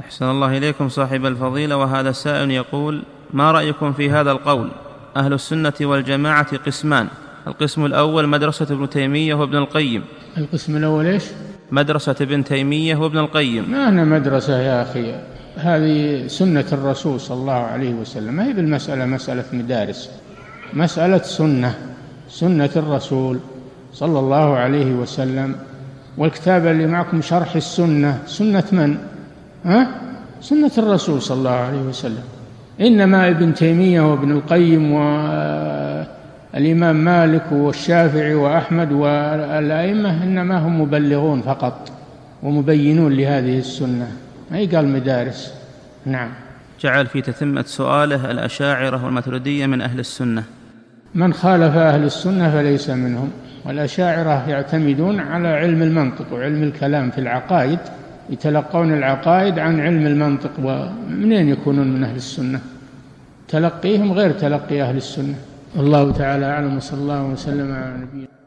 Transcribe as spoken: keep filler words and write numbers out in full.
أحسن الله إليكم صاحب الفضيلة. وهذا السائل يقول: ما رأيكم في هذا القول؟ أهل السنة والجماعة قسمان، القسم الأول مدرسة ابن تيمية وابن القيم. القسم الأول إيش؟ مدرسة ابن تيمية وابن القيم. ما أنا مدرسة يا أخي، هذه سنة الرسول صلى الله عليه وسلم، ما هي بالمسألة مسألة مدارس، مسألة سنة، سنة الرسول صلى الله عليه وسلم. والكتاب اللي معكم شرح السنة، سنة من؟ ها؟ سنة الرسول صلى الله عليه وسلم. إنما ابن تيمية وابن القيم والإمام مالك والشافعي وأحمد والأئمة إنما هم مبلغون فقط ومبينون لهذه السنة، ما يقال مدارس. نعم. جعل في تتمة سؤاله: الأشاعرة والماتريدية من أهل السنة؟ من خالف أهل السنة فليس منهم. والأشاعرة يعتمدون على علم المنطق وعلم الكلام في العقائد، يتلقون العقائد عن علم المنطق، ومنين يكونون من أهل السنة؟ تلقيهم غير تلقي أهل السنة. الله تعالى أعلم، وصلى الله وسلم على نبينا.